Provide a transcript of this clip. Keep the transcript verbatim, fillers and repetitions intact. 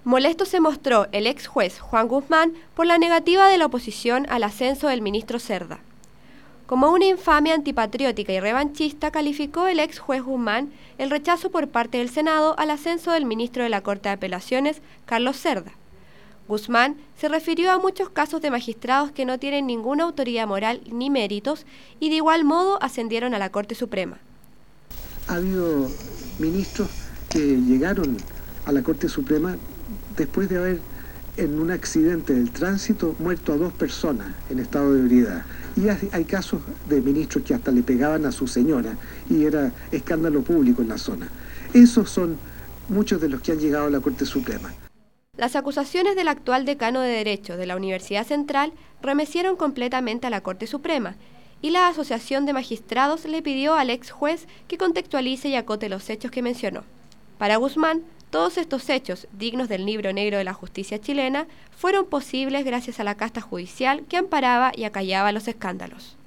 Molesto se mostró el ex juez Juan Guzmán por la negativa de la oposición al ascenso del ministro Cerda. Como una infamia antipatriótica y revanchista, calificó el ex juez Guzmán el rechazo por parte del Senado al ascenso del ministro de la Corte de Apelaciones, Carlos Cerda. Guzmán se refirió a muchos casos de magistrados que no tienen ninguna autoridad moral ni méritos y de igual modo ascendieron a la Corte Suprema. Ha habido ministros que llegaron a la Corte Suprema después de haber, en un accidente del tránsito, muerto a dos personas en estado de ebriedad. Y hay casos de ministros que hasta le pegaban a su señora y era escándalo público en la zona. Esos son muchos de los que han llegado a la Corte Suprema. Las acusaciones del actual decano de Derecho de la Universidad Central remecieron completamente a la Corte Suprema, y la Asociación de Magistrados le pidió al ex juez que contextualice y acote los hechos que mencionó. Para Guzmán, todos estos hechos, dignos del libro negro de la justicia chilena, fueron posibles gracias a la casta judicial que amparaba y acallaba los escándalos.